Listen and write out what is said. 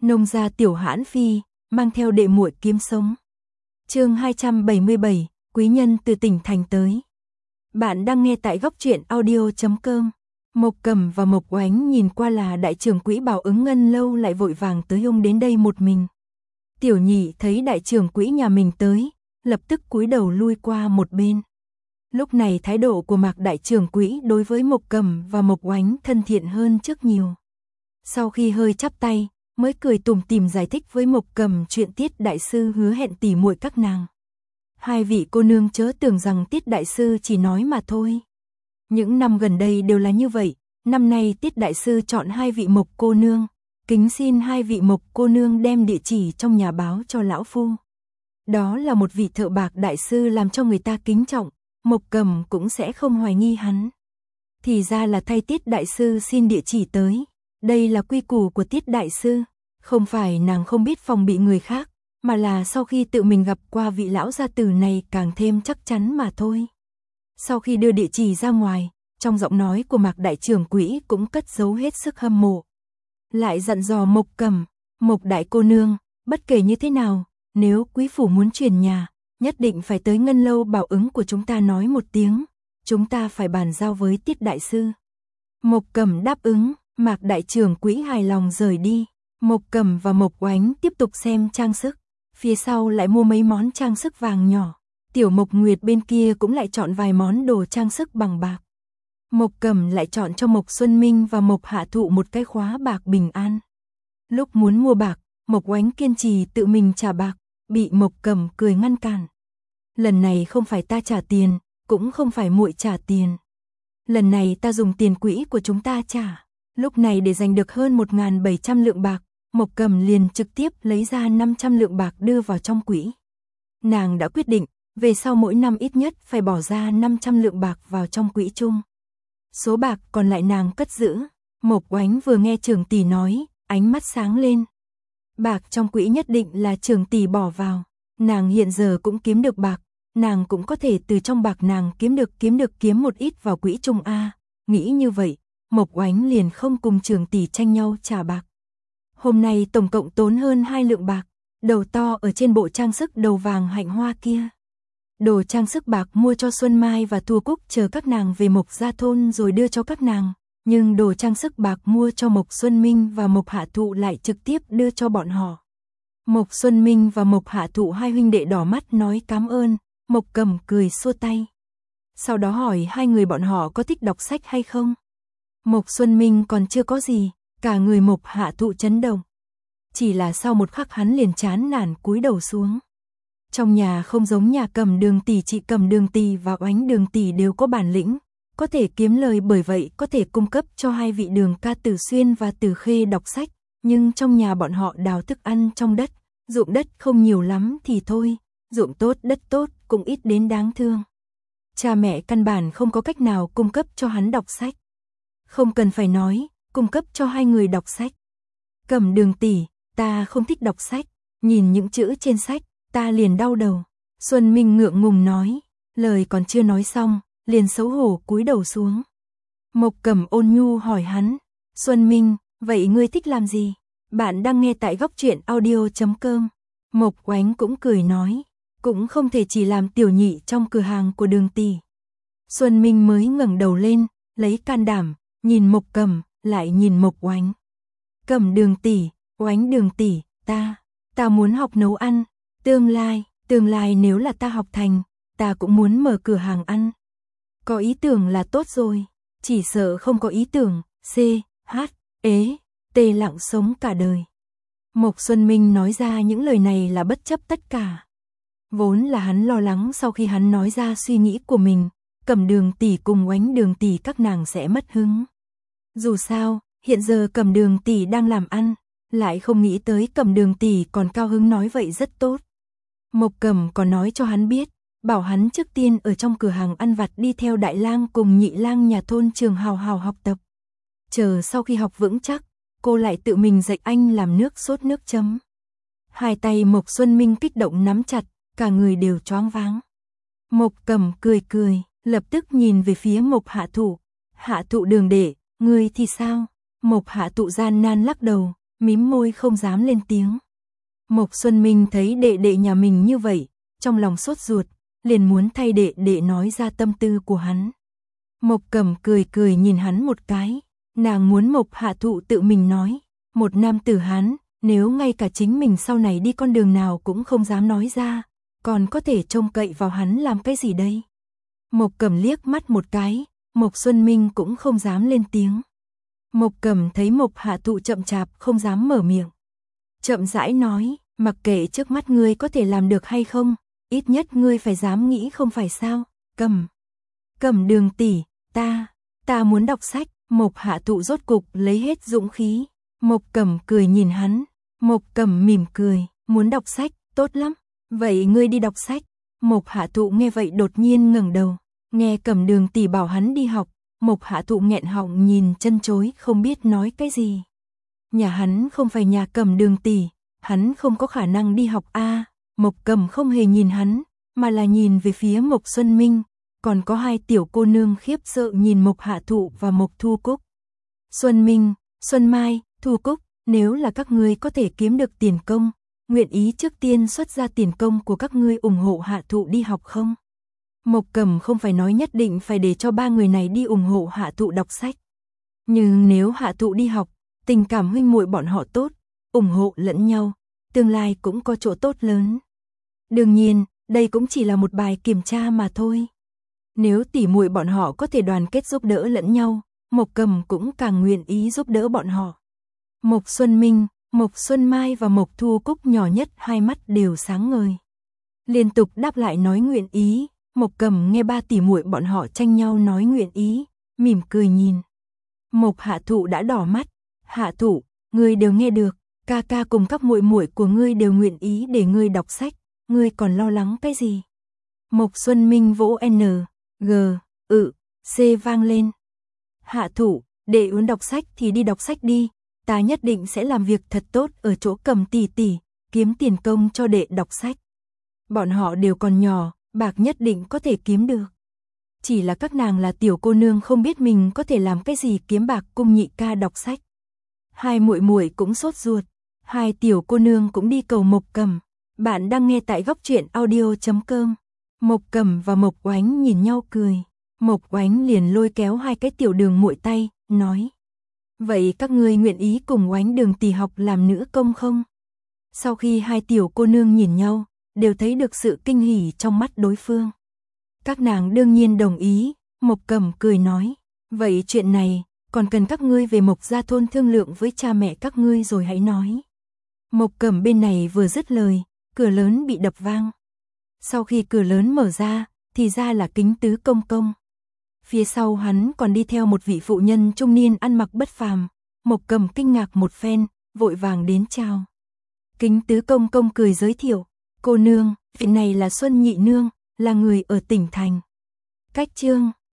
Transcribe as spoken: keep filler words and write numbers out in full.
Nông gia Tiểu Hãn Phi, mang theo đệ muội kiếm sống. Chương hai trăm bảy mươi bảy, quý nhân từ tỉnh thành tới. Bạn đang nghe tại góc truyện audio chấm com. Mộc Cẩm và Mộc Oánh nhìn qua là đại trưởng quỹ Bảo Ứng Ngân lâu lại vội vàng tới hung đến đây một mình. Tiểu Nhị thấy đại trưởng quỹ nhà mình tới, lập tức cúi đầu lui qua một bên. Lúc này thái độ của Mạc đại trưởng quỹ đối với Mộc Cẩm và Mộc Oánh thân thiện hơn trước nhiều. Sau khi hơi chắp tay, mới cười tủm tỉm giải thích với Mộc Cẩm chuyện Tiết đại sư hứa hẹn tỉ muội các nàng. Hai vị cô nương chớ tưởng rằng Tiết đại sư chỉ nói mà thôi. Những năm gần đây đều là như vậy, năm nay Tiết đại sư chọn hai vị Mộc cô nương, kính xin hai vị Mộc cô nương đem địa chỉ trong nhà báo cho lão phu. Đó là một vị thợ bạc đại sư làm cho người ta kính trọng, Mộc Cẩm cũng sẽ không hoài nghi hắn. Thì ra là thay Tiết đại sư xin địa chỉ tới, đây là quy củ của Tiết đại sư, không phải nàng không biết phòng bị người khác, mà là sau khi tự mình gặp qua vị lão gia tử này càng thêm chắc chắn mà thôi. Sau khi đưa địa chỉ ra ngoài, trong giọng nói của Mạc đại trưởng quỹ cũng cất giấu hết sức hâm mộ. Lại dặn dò Mộc Cẩm, Mộc đại cô nương, bất kể như thế nào, nếu quý phủ muốn chuyển nhà, nhất định phải tới Ngân lâu Bảo Ứng của chúng ta nói một tiếng, chúng ta phải bàn giao với Tiết đại sư. Mộc Cẩm đáp ứng, Mạc đại trưởng quỹ hài lòng rời đi. Mộc Cẩm và Mộc Oánh tiếp tục xem trang sức, phía sau lại mua mấy món trang sức vàng nhỏ. Tiểu Mộc Nguyệt bên kia cũng lại chọn vài món đồ trang sức bằng bạc. Mộc Cẩm lại chọn cho Mộc Xuân Minh và Mộc Hạ Thụ một cái khóa bạc bình an. Lúc muốn mua bạc, Mộc Oánh kiên trì tự mình trả bạc, bị Mộc Cẩm cười ngăn cản. Lần này không phải ta trả tiền, cũng không phải muội trả tiền. Lần này ta dùng tiền quỹ của chúng ta trả. Lúc này để giành được hơn một nghìn bảy trăm lượng bạc, Mộc Cẩm liền trực tiếp lấy ra năm trăm lượng bạc đưa vào trong quỹ. Nàng đã quyết định, về sau mỗi năm ít nhất phải bỏ ra năm trăm lượng bạc vào trong quỹ chung. Số bạc còn lại nàng cất giữ. Mộc Oánh vừa nghe trưởng tỷ nói, ánh mắt sáng lên. Bạc trong quỹ nhất định là trưởng tỷ bỏ vào. Nàng hiện giờ cũng kiếm được bạc, nàng cũng có thể từ trong bạc nàng kiếm được kiếm được kiếm một ít vào quỹ chung a. Nghĩ như vậy, Mộc Oánh liền không cùng trưởng tỷ tranh nhau trả bạc. Hôm nay tổng cộng tốn hơn hai lượng bạc, đầu to ở trên bộ trang sức đầu vàng hạnh hoa kia. Đồ trang sức bạc mua cho Xuân Mai và Thu Cúc chờ các nàng về Mộc gia thôn rồi đưa cho các nàng, nhưng đồ trang sức bạc mua cho Mộc Xuân Minh và Mộc Hạ Thụ lại trực tiếp đưa cho bọn họ. Mộc Xuân Minh và Mộc Hạ Thụ hai huynh đệ đỏ mắt nói cảm ơn, Mộc Cẩm cười xua tay. Sau đó hỏi hai người bọn họ có thích đọc sách hay không. Mộc Xuân Minh còn chưa có gì, cả người Mộc Hạ Thụ chấn động. Chỉ là sau một khắc hắn liền chán nản cúi đầu xuống. Trong nhà không giống nhà Cẩm Đường tỷ, chị Cẩm Đường tỷ và Oánh Đường tỷ đều có bản lĩnh, có thể kiếm lời, bởi vậy có thể cung cấp cho hai vị Đường ca Tử Xuyên và Tử Khê đọc sách, nhưng trong nhà bọn họ đào thức ăn trong đất, ruộng đất không nhiều lắm thì thôi, ruộng tốt đất tốt cũng ít đến đáng thương. Cha mẹ căn bản không có cách nào cung cấp cho hắn đọc sách. Không cần phải nói, cung cấp cho hai người đọc sách. Cẩm Đường tỷ, ta không thích đọc sách, nhìn những chữ trên sách, ta liền đau đầu. Xuân Minh ngượng ngùng nói, lời còn chưa nói xong, liền xấu hổ cúi đầu xuống. Mộc Cẩm ôn nhu hỏi hắn, Xuân Minh, vậy ngươi thích làm gì? Bạn đang nghe tại góc truyện audio chấm com. Mộc Oánh cũng cười nói, cũng không thể chỉ làm tiểu nhị trong cửa hàng của Đường tỷ. Xuân Minh mới ngẩng đầu lên, lấy can đảm, nhìn Mộc Cẩm, lại nhìn Mộc Oánh. Cẩm Đường tỷ, Oánh Đường tỷ, ta, ta muốn học nấu ăn, tương lai, tương lai nếu là ta học thành, ta cũng muốn mở cửa hàng ăn. Có ý tưởng là tốt rồi, chỉ sợ không có ý tưởng, c, h, ế, tê lặng sống cả đời. Mộc Xuân Minh nói ra những lời này là bất chấp tất cả. Vốn là hắn lo lắng sau khi hắn nói ra suy nghĩ của mình, Cẩm Đường tỷ cùng Oánh Đường tỷ các nàng sẽ mất hứng. Dù sao, hiện giờ Cẩm Đường tỷ đang làm ăn, lại không nghĩ tới Cẩm Đường tỷ còn cao hứng nói vậy rất tốt. Mộc Cẩm còn nói cho hắn biết, bảo hắn trước tiên ở trong cửa hàng ăn vặt đi theo đại lang cùng nhị lang nhà thôn Trường hào hào học tập. Chờ sau khi học vững chắc, cô lại tự mình dạy anh làm nước sốt nước chấm. Hai tay Mộc Xuân Minh kích động nắm chặt, cả người đều choáng váng. Mộc Cẩm cười cười, lập tức nhìn về phía Mộc Hạ Thụ. Hạ Thụ Đường đệ, ngươi thì sao? Mộc Hạ Thụ gian nan lắc đầu, mím môi không dám lên tiếng. Mộc Xuân Minh thấy đệ đệ nhà mình như vậy, trong lòng sốt ruột, liền muốn thay đệ đệ nói ra tâm tư của hắn. Mộc Cẩm cười cười nhìn hắn một cái, nàng muốn Mộc Hạ Thụ tự mình nói, một nam tử Hán, nếu ngay cả chính mình sau này đi con đường nào cũng không dám nói ra, còn có thể trông cậy vào hắn làm cái gì đây? Mộc Cẩm liếc mắt một cái, Mộc Xuân Minh cũng không dám lên tiếng. Mộc Cẩm thấy Mộc Hạ Thụ chậm chạp không dám mở miệng. Chậm rãi nói, mặc kệ trước mắt ngươi có thể làm được hay không, ít nhất ngươi phải dám nghĩ không phải sao? Cẩm, Cẩm Đường tỷ, ta, ta muốn đọc sách. Mộc Hạ Thụ rốt cục lấy hết dũng khí. Mộc Cẩm cười nhìn hắn, Mộc Cẩm mỉm cười, muốn đọc sách, tốt lắm, vậy ngươi đi đọc sách. Mộc Hạ Thụ nghe vậy đột nhiên ngẩng đầu, nghe Cẩm Đường tỷ bảo hắn đi học, Mộc Hạ Thụ nghẹn họng nhìn chân chối không biết nói cái gì. Nhà hắn không phải nhà Cẩm Đường tỷ, hắn không có khả năng đi học a. À, Mộc Cẩm không hề nhìn hắn, mà là nhìn về phía Mộc Xuân Minh, còn có hai tiểu cô nương khiếp sợ nhìn Mộc Hạ Thụ và Mộc Thu Cúc. Xuân Minh, Xuân Mai, Thu Cúc, nếu là các ngươi có thể kiếm được tiền công, nguyện ý trước tiên xuất ra tiền công của các ngươi ủng hộ Hạ Thụ đi học không? Mộc Cẩm không phải nói nhất định phải để cho ba người này đi ủng hộ Hạ Thụ đọc sách. Nhưng nếu Hạ Thụ đi học, tình cảm huynh muội bọn họ tốt, ủng hộ lẫn nhau, tương lai cũng có chỗ tốt lớn. Đương nhiên, đây cũng chỉ là một bài kiểm tra mà thôi. Nếu tỉ muội bọn họ có thể đoàn kết giúp đỡ lẫn nhau, Mộc Cẩm cũng càng nguyện ý giúp đỡ bọn họ. Mộc Xuân Minh, Mộc Xuân Mai và Mộc Thu Cúc nhỏ nhất hai mắt đều sáng ngời. Liên tục đáp lại nói nguyện ý, Mộc Cẩm nghe ba tỉ muội bọn họ tranh nhau nói nguyện ý, mỉm cười nhìn. Mộc Hạ Thụ đã đỏ mắt, Hạ Thụ, ngươi đều nghe được, ca ca cùng các muội muội của ngươi đều nguyện ý để ngươi đọc sách, ngươi còn lo lắng cái gì? Mộc Xuân Minh vỗ N, G, ự, C vang lên. Hạ Thụ, đệ muốn đọc sách thì đi đọc sách đi, ta nhất định sẽ làm việc thật tốt ở chỗ Cẩm tỷ tỷ, kiếm tiền công cho đệ đọc sách. Bọn họ đều còn nhỏ, bạc nhất định có thể kiếm được. Chỉ là các nàng là tiểu cô nương không biết mình có thể làm cái gì kiếm bạc cung nhị ca đọc sách. Hai muội muội cũng sốt ruột, hai tiểu cô nương cũng đi cầu Mộc Cẩm. Bạn đang nghe tại góc truyện audio chấm com. Mộc Cẩm và Mộc Oánh nhìn nhau cười. Mộc Oánh liền lôi kéo hai cái tiểu đường muội tay, nói: vậy các ngươi nguyện ý cùng Oánh Đường tỷ học làm nữ công không? Sau khi hai tiểu cô nương nhìn nhau, đều thấy được sự kinh hỉ trong mắt đối phương. Các nàng đương nhiên đồng ý, Mộc Cẩm cười nói: vậy chuyện này, còn cần các ngươi về Mộc gia thôn thương lượng với cha mẹ các ngươi rồi hãy nói. Mộc Cẩm bên này vừa dứt lời, cửa lớn bị đập vang. Sau khi cửa lớn mở ra, thì ra là Kính Tứ công công. Phía sau hắn còn đi theo một vị phụ nhân trung niên ăn mặc bất phàm. Mộc Cẩm kinh ngạc một phen, vội vàng đến chào. Kính Tứ công công cười giới thiệu: cô nương, vị này là Xuân nhị nương, là người ở tỉnh thành. Cách chương